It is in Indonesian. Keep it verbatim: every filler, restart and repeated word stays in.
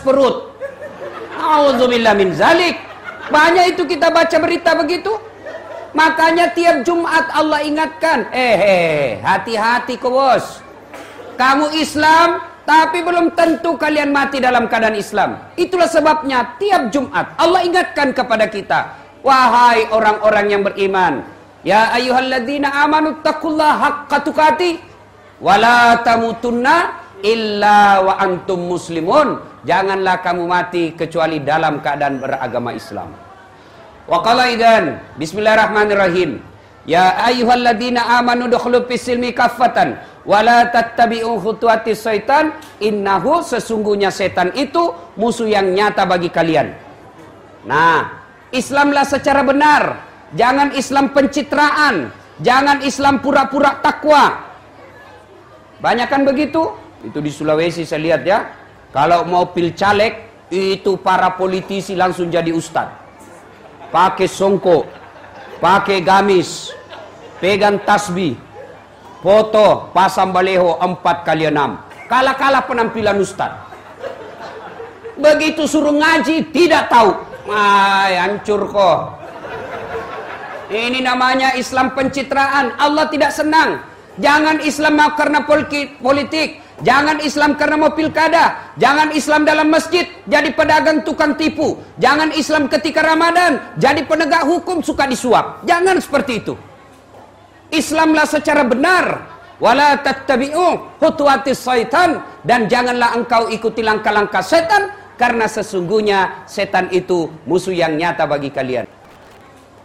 perut. Auzubillah min zalik. Banyak itu kita baca berita begitu. Makanya tiap Jumat Allah ingatkan, eh, eh hati-hati kau bos. Kamu Islam, tapi belum tentu kalian mati dalam keadaan Islam. Itulah sebabnya tiap Jumat Allah ingatkan kepada kita, wahai orang-orang yang beriman, ya ayyuhalladzina amanu taqullaha haqqa tuqatih wa la tamutunna illa wa antum muslimun. Janganlah kamu mati kecuali dalam keadaan beragama Islam. Wa qala idzan bismillahirrahmanirrahim. Ya ayyuhalladzina amanu dukhulu fis-silmi kaffatan wa la tattabi'u khutuwatis syaitan innahu, sesungguhnya setan itu musuh yang nyata bagi kalian. Nah, Islamlah secara benar. Jangan Islam pencitraan, jangan Islam pura-pura takwa. Banyak kan begitu? Itu di Sulawesi saya lihat ya. Kalau mau pil caleg, itu para politisi langsung jadi ustad. Pakai songkok, pakai gamis, pegang tasbih, foto, pasang baleho empat kali enam. Kalah-kalah penampilan ustad. Begitu suruh ngaji, tidak tahu. Ay, hancur kok. Ini namanya Islam pencitraan. Allah tidak senang. Jangan Islam mau karena politik. Jangan Islam karena mau pilkada. Jangan Islam dalam masjid jadi pedagang tukang tipu. Jangan Islam ketika Ramadan jadi penegak hukum suka disuap. Jangan seperti itu. Islamlah secara benar. Wala tattabi'u khutuwatis syaitan, dan janganlah engkau ikuti langkah-langkah setan, karena sesungguhnya setan itu musuh yang nyata bagi kalian.